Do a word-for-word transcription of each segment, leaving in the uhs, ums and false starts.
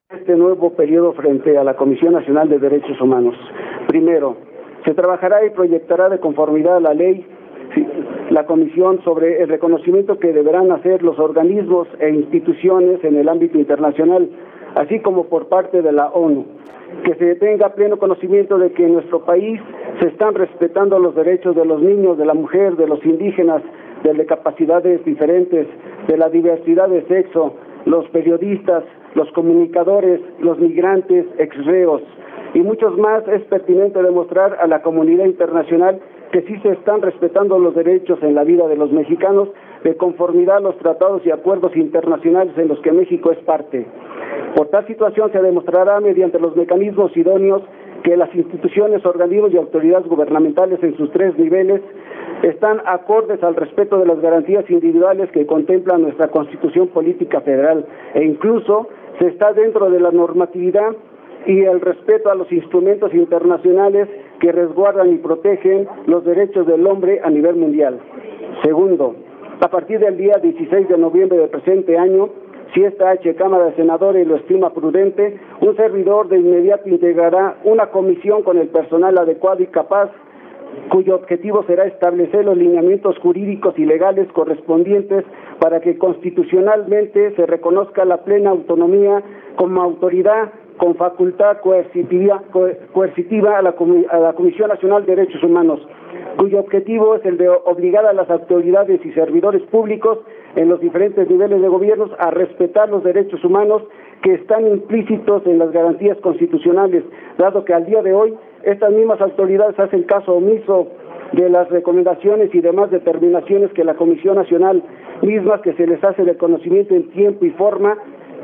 este nuevo periodo frente a la Comisión Nacional de Derechos Humanos. Primero, se trabajará y proyectará de conformidad a la ley la Comisión sobre el reconocimiento que deberán hacer los organismos e instituciones en el ámbito internacional, así como por parte de la ONU, que se tenga pleno conocimiento de que en nuestro país se están respetando los derechos de los niños, de la mujer, de los indígenas, de las capacidades diferentes, de la diversidad de sexo, los periodistas, los comunicadores, los migrantes, exreos y muchos más. Es pertinente demostrar a la comunidad internacional que sí se están respetando los derechos en la vida de los mexicanos de conformidad a los tratados y acuerdos internacionales en los que México es parte. Por tal situación se demostrará mediante los mecanismos idóneos que las instituciones, organismos y autoridades gubernamentales en sus tres niveles están acordes al respeto de las garantías individuales que contempla nuestra Constitución Política Federal e incluso se está dentro de la normatividad y el respeto a los instrumentos internacionales que resguardan y protegen los derechos del hombre a nivel mundial. Segundo, a partir del día dieciséis de noviembre del presente año, si esta H Cámara de Senadores lo estima prudente, un servidor de inmediato integrará una comisión con el personal adecuado y capaz, cuyo objetivo será establecer los lineamientos jurídicos y legales correspondientes para que constitucionalmente se reconozca la plena autonomía como autoridad con facultad coercitiva, coercitiva a, la, a la Comisión Nacional de Derechos Humanos, cuyo objetivo es el de obligar a las autoridades y servidores públicos en los diferentes niveles de gobiernos a respetar los derechos humanos que están implícitos en las garantías constitucionales, dado que al día de hoy estas mismas autoridades hacen caso omiso de las recomendaciones y demás determinaciones que la Comisión Nacional, mismas que se les hace de conocimiento en tiempo y forma,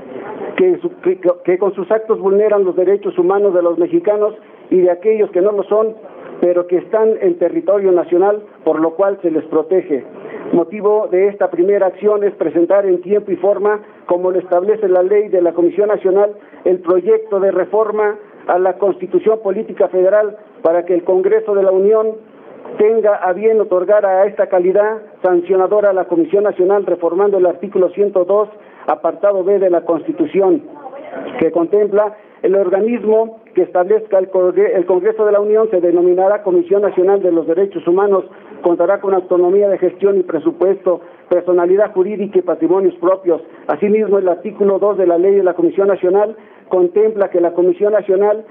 que, que, que con sus actos vulneran los derechos humanos de los mexicanos y de aquellos que no lo son, pero que están en territorio nacional, por lo cual se les protege. Motivo de esta primera acción es presentar en tiempo y forma, como lo establece la ley de la Comisión Nacional, el proyecto de reforma a la Constitución Política Federal para que el Congreso de la Unión tenga a bien otorgar a esta calidad sancionadora a la Comisión Nacional, reformando el artículo ciento dos, apartado B de la Constitución, que contempla el organismo que establezca el Congreso de la Unión se denominará Comisión Nacional de los Derechos Humanos, contará con autonomía de gestión y presupuesto, personalidad jurídica y patrimonios propios. Asimismo, el artículo dos de la Ley de la Comisión Nacional contempla que la Comisión Nacional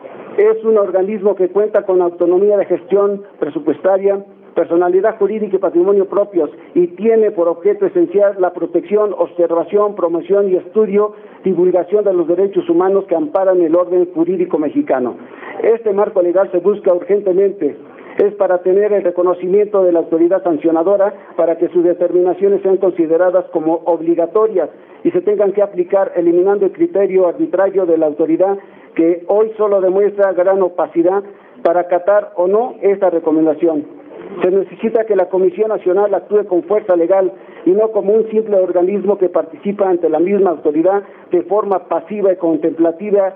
es un organismo que cuenta con autonomía de gestión presupuestaria, personalidad jurídica y patrimonio propios y tiene por objeto esencial la protección, observación, promoción y estudio, divulgación de los derechos humanos que amparan el orden jurídico mexicano. Este marco legal se busca urgentemente, es para tener el reconocimiento de la autoridad sancionadora para que sus determinaciones sean consideradas como obligatorias y se tengan que aplicar eliminando el criterio arbitrario de la autoridad que hoy solo demuestra gran opacidad para acatar o no esta recomendación. Se necesita que la Comisión Nacional actúe con fuerza legal y no como un simple organismo que participa ante la misma autoridad de forma pasiva y contemplativa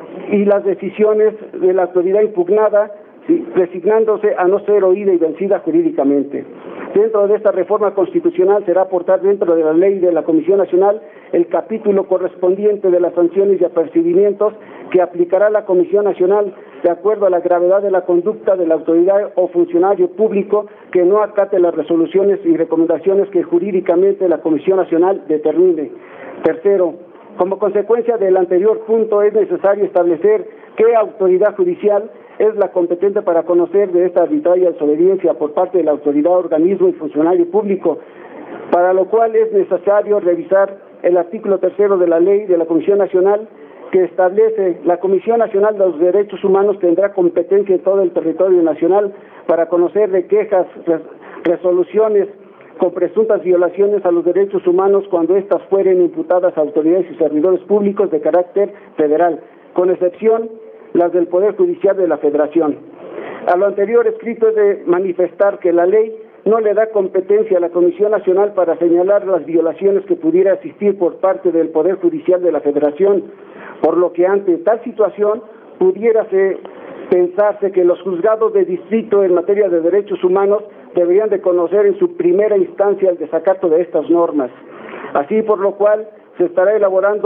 y las decisiones de la autoridad impugnada, ¿sí?, resignándose a no ser oída y vencida jurídicamente. Dentro de esta reforma constitucional será aportar dentro de la ley de la Comisión Nacional el capítulo correspondiente de las sanciones y apercibimientos que aplicará la Comisión Nacional de acuerdo a la gravedad de la conducta de la autoridad o funcionario público que no acate las resoluciones y recomendaciones que jurídicamente la Comisión Nacional determine. Tercero, como consecuencia del anterior punto, es necesario establecer qué autoridad judicial es la competente para conocer de esta arbitraria desobediencia por parte de la autoridad, organismo y funcionario público, para lo cual es necesario revisar el artículo tercero de la ley de la Comisión Nacional que establece la Comisión Nacional de los Derechos Humanos tendrá competencia en todo el territorio nacional para conocer de quejas, res, resoluciones con presuntas violaciones a los derechos humanos cuando éstas fueren imputadas a autoridades y servidores públicos de carácter federal, con excepción las del Poder Judicial de la Federación. A lo anterior escrito es de manifestar que la ley no le da competencia a la Comisión Nacional para señalar las violaciones que pudiera existir por parte del Poder Judicial de la Federación, por lo que ante tal situación pudiera pensarse que los juzgados de distrito en materia de derechos humanos deberían de conocer en su primera instancia el desacato de estas normas. Así por lo cual se estará elaborando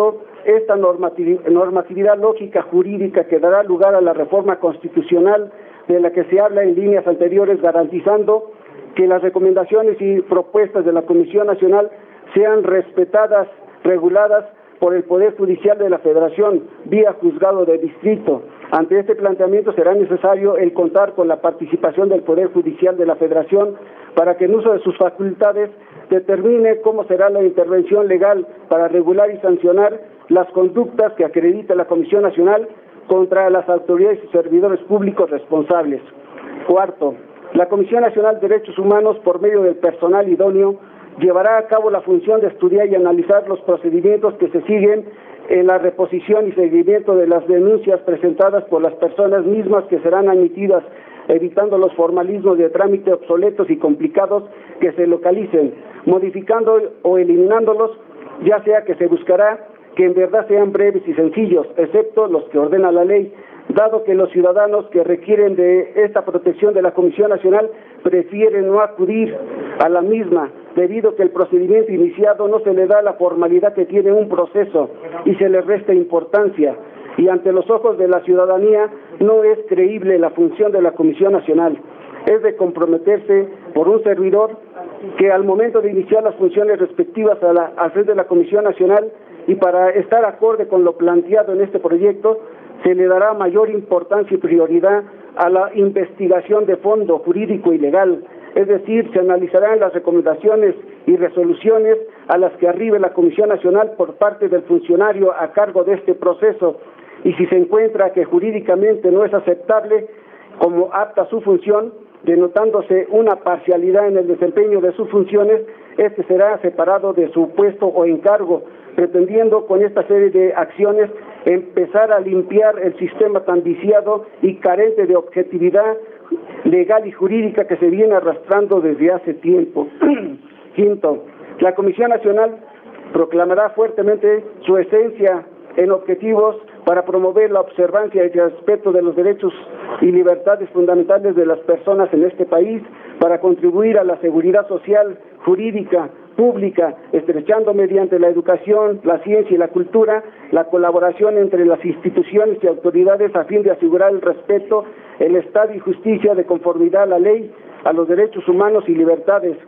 esta normatividad lógica jurídica que dará lugar a la reforma constitucional de la que se habla en líneas anteriores, garantizando que las recomendaciones y propuestas de la Comisión Nacional sean respetadas, reguladas por el Poder Judicial de la Federación, vía juzgado de distrito. Ante este planteamiento será necesario el contar con la participación del Poder Judicial de la Federación para que en uso de sus facultades determine cómo será la intervención legal para regular y sancionar las conductas que acredita la Comisión Nacional contra las autoridades y servidores públicos responsables. Cuarto, la Comisión Nacional de Derechos Humanos, por medio del personal idóneo, llevará a cabo la función de estudiar y analizar los procedimientos que se siguen en la reposición y seguimiento de las denuncias presentadas por las personas mismas que serán admitidas, evitando los formalismos de trámite obsoletos y complicados que se localicen, modificando o eliminándolos, ya sea que se buscará que en verdad sean breves y sencillos, excepto los que ordena la ley, dado que los ciudadanos que requieren de esta protección de la Comisión Nacional prefieren no acudir a la misma, debido a que el procedimiento iniciado no se le da la formalidad que tiene un proceso y se le resta importancia, y ante los ojos de la ciudadanía no es creíble la función de la Comisión Nacional. Es de comprometerse por un servidor que al momento de iniciar las funciones respectivas a la a de la Comisión Nacional y para estar acorde con lo planteado en este proyecto, se le dará mayor importancia y prioridad a la investigación de fondo jurídico y legal, es decir, se analizarán las recomendaciones y resoluciones a las que arribe la Comisión Nacional por parte del funcionario a cargo de este proceso, y si se encuentra que jurídicamente no es aceptable como apta su función, denotándose una parcialidad en el desempeño de sus funciones, este será separado de su puesto o encargo, pretendiendo con esta serie de acciones empezar a limpiar el sistema tan viciado y carente de objetividad legal y jurídica que se viene arrastrando desde hace tiempo. Quinto, la Comisión Nacional proclamará fuertemente su esencia en objetivos para promover la observancia y el respeto de los derechos y libertades fundamentales de las personas en este país, para contribuir a la seguridad social, jurídica, pública, estrechando mediante la educación, la ciencia y la cultura, la colaboración entre las instituciones y autoridades a fin de asegurar el respeto, el Estado y justicia de conformidad a la ley, a los derechos humanos y libertades,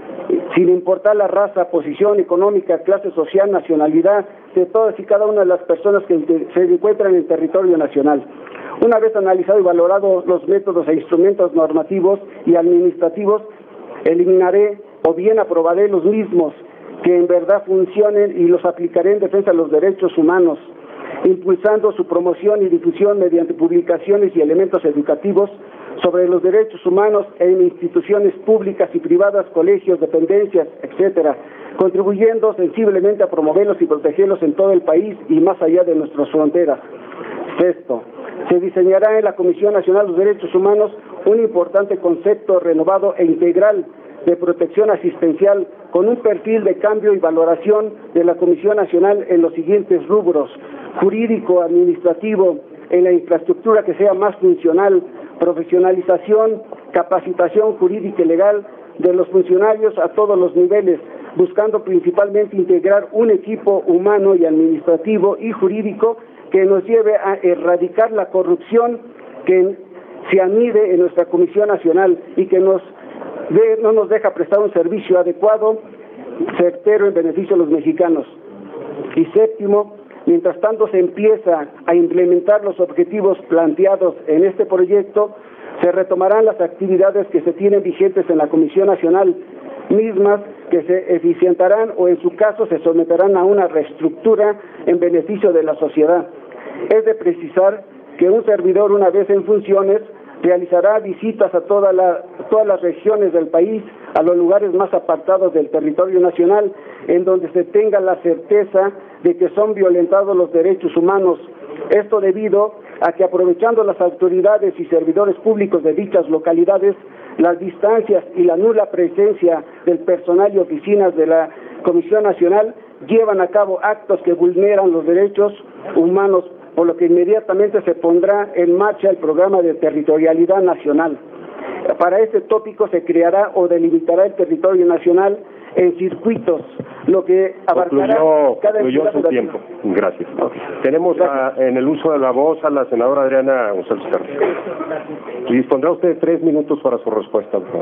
sin importar la raza, posición económica, clase social, nacionalidad de todas y cada una de las personas que se encuentran en el territorio nacional. Una vez analizado y valorado los métodos e instrumentos normativos y administrativos, eliminaré o bien aprobaré los mismos que en verdad funcionen y los aplicaré en defensa de los derechos humanos, impulsando su promoción y difusión mediante publicaciones y elementos educativos sobre los derechos humanos en instituciones públicas y privadas, colegios, dependencias, etcétera, contribuyendo sensiblemente a promoverlos y protegerlos en todo el país y más allá de nuestras fronteras. Sexto, se diseñará en la Comisión Nacional de los Derechos Humanos un importante concepto renovado e integral de protección asistencial con un perfil de cambio y valoración de la Comisión Nacional en los siguientes rubros: jurídico, administrativo, en la infraestructura que sea más funcional, profesionalización, capacitación jurídica y legal de los funcionarios a todos los niveles, buscando principalmente integrar un equipo humano y administrativo y jurídico que nos lleve a erradicar la corrupción que se anide en nuestra Comisión Nacional y que nos de, no nos deja prestar un servicio adecuado, certero en beneficio de los mexicanos. Y séptimo, mientras tanto se empieza a implementar los objetivos planteados en este proyecto, se retomarán las actividades que se tienen vigentes en la Comisión Nacional, mismas que se eficientarán o en su caso se someterán a una reestructura en beneficio de la sociedad. Es de precisar que un servidor, una vez en funciones, realizará visitas a toda la, todas las regiones del país, a los lugares más apartados del territorio nacional, en donde se tenga la certeza de que son violentados los derechos humanos. Esto debido a que, aprovechando las autoridades y servidores públicos de dichas localidades, las distancias y la nula presencia del personal y oficinas de la Comisión Nacional llevan a cabo actos que vulneran los derechos humanos, por lo que inmediatamente se pondrá en marcha el programa de territorialidad nacional. Para este tópico se creará o delimitará el territorio nacional en circuitos lo que abarcará concluyó, cada concluyó entidad su federativa. tiempo. Gracias. Okay. Tenemos a, en el uso de la voz a la senadora Adriana González Carlos. Y dispondrá usted de tres minutos para su respuesta, por favor.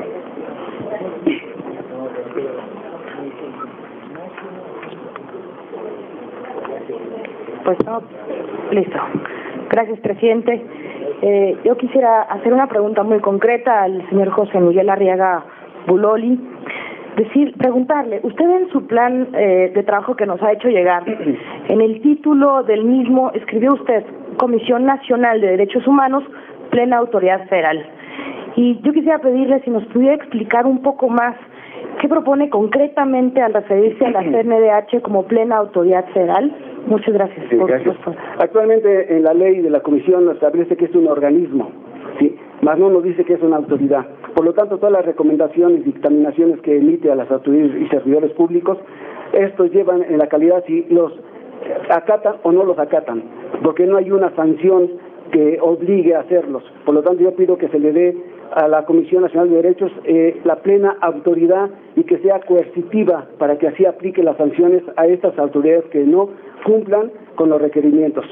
Pues no, listo. Gracias, presidente. Eh, yo quisiera hacer una pregunta muy concreta al señor José Miguel Arriaga Buloli. Decir, preguntarle, usted en su plan eh, de trabajo que nos ha hecho llegar, en el título del mismo escribió usted Comisión Nacional de Derechos Humanos, plena autoridad federal. Y yo quisiera pedirle si nos pudiera explicar un poco más qué propone concretamente al referirse a la C N D H como plena autoridad federal. Muchas gracias. Sí, por gracias. Por Actualmente en la ley de la Comisión establece que es un organismo, sí, más no nos dice que es una autoridad. Por lo tanto, todas las recomendaciones y dictaminaciones que emite a las autoridades y servidores públicos, estos llevan en la calidad si los acatan o no los acatan, porque no hay una sanción que obligue a hacerlos. Por lo tanto, yo pido que se le dé a la Comisión Nacional de Derechos eh, la plena autoridad y que sea coercitiva para que así aplique las sanciones a estas autoridades que no cumplan con los requerimientos.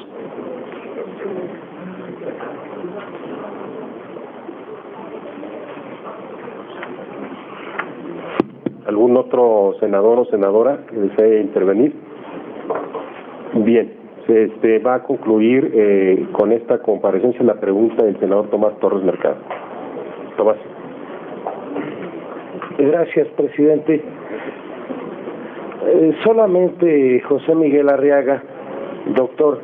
¿Algún otro senador o senadora que desee intervenir? Bien, se este, va a concluir eh, con esta comparecencia la pregunta del senador Tomás Torres Mercado. Tomás. Gracias, presidente. Eh, solamente José Miguel Arriaga, doctor.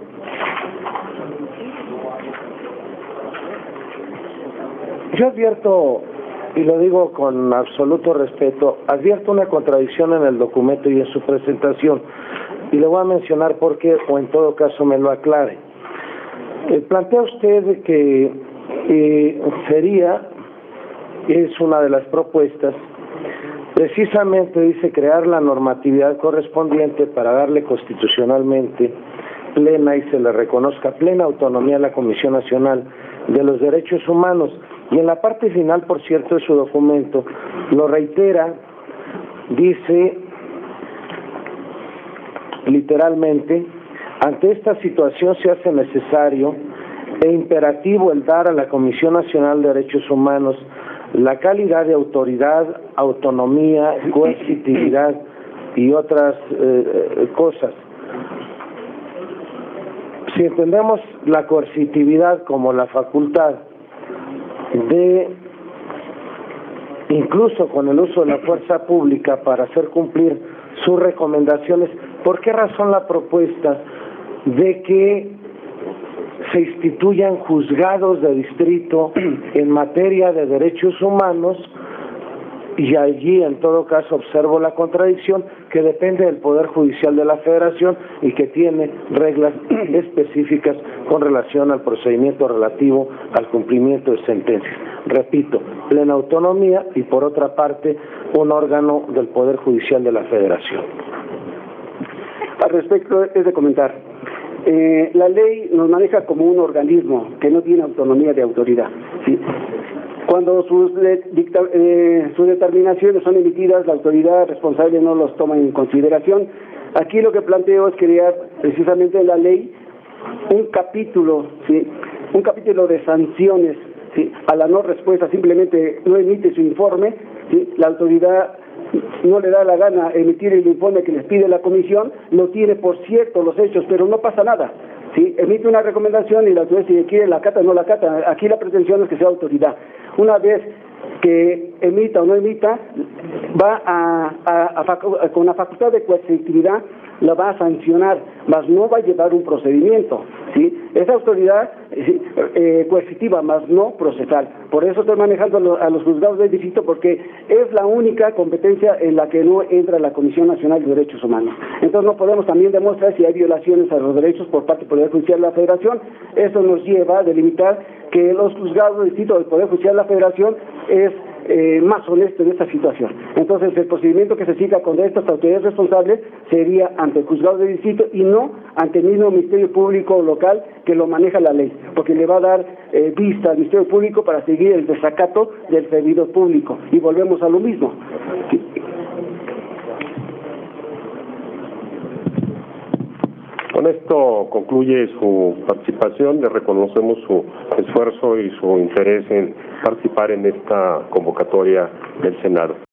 Yo advierto, y lo digo con absoluto respeto, advierto una contradicción en el documento y en su presentación, y le voy a mencionar por qué, o en todo caso me lo aclare. Eh, plantea usted que eh, sería, es una de las propuestas, precisamente dice crear la normatividad correspondiente para darle constitucionalmente plena y se le reconozca plena autonomía a la Comisión Nacional de los Derechos Humanos. Y en la parte final, por cierto, de su documento, lo reitera, dice literalmente, ante esta situación se hace necesario e imperativo el dar a la Comisión Nacional de Derechos Humanos la calidad de autoridad, autonomía, coercitividad y otras eh, cosas. Si entendemos la coercitividad como la facultad de, incluso con el uso de la fuerza pública para hacer cumplir sus recomendaciones, ¿por qué razón la propuesta de que se instituyan juzgados de distrito en materia de derechos humanos? Y allí, en todo caso, observo la contradicción que depende del Poder Judicial de la Federación y que tiene reglas específicas con relación al procedimiento relativo al cumplimiento de sentencias. Repito, plena autonomía y, por otra parte, un órgano del Poder Judicial de la Federación. Al respecto, es de comentar, eh, la ley nos maneja como un organismo que no tiene autonomía de autoridad, ¿sí? Cuando sus, de, dicta, eh, sus determinaciones son emitidas, la autoridad responsable no los toma en consideración. Aquí lo que planteo es crear precisamente en la ley un capítulo, ¿sí? un capítulo de sanciones, ¿sí? a la no respuesta, simplemente no emite su informe, ¿sí? la autoridad no le da la gana emitir el informe que les pide la comisión, lo tiene por cierto los hechos, pero no pasa nada. ¿Sí? Emite una recomendación y la autoridad si quiere la cata o no la cata. Aquí la pretensión es que sea autoridad. Una vez que emita o no emita, va a, a, a facu con la facultad de coercitividad la va a sancionar, mas no va a llevar un procedimiento, ¿sí? Esa autoridad ¿sí? eh, coercitiva, mas no procesal. Por eso estoy manejando a, lo, a los juzgados del distrito, porque es la única competencia en la que no entra la Comisión Nacional de Derechos Humanos. Entonces no podemos también demostrar si hay violaciones a los derechos por parte del Poder Judicial de la Federación. Eso nos lleva a delimitar que los juzgados del distrito del Poder Judicial de la Federación es Eh, más honesto en esta situación. Entonces, el procedimiento que se siga con estas autoridades responsables sería ante el juzgado de distrito y no ante el mismo Ministerio Público local que lo maneja la ley, porque le va a dar eh, vista al Ministerio Público para seguir el desacato del servidor público. Y volvemos a lo mismo. Con esto concluye su participación, le reconocemos su esfuerzo y su interés en participar en esta convocatoria del Senado.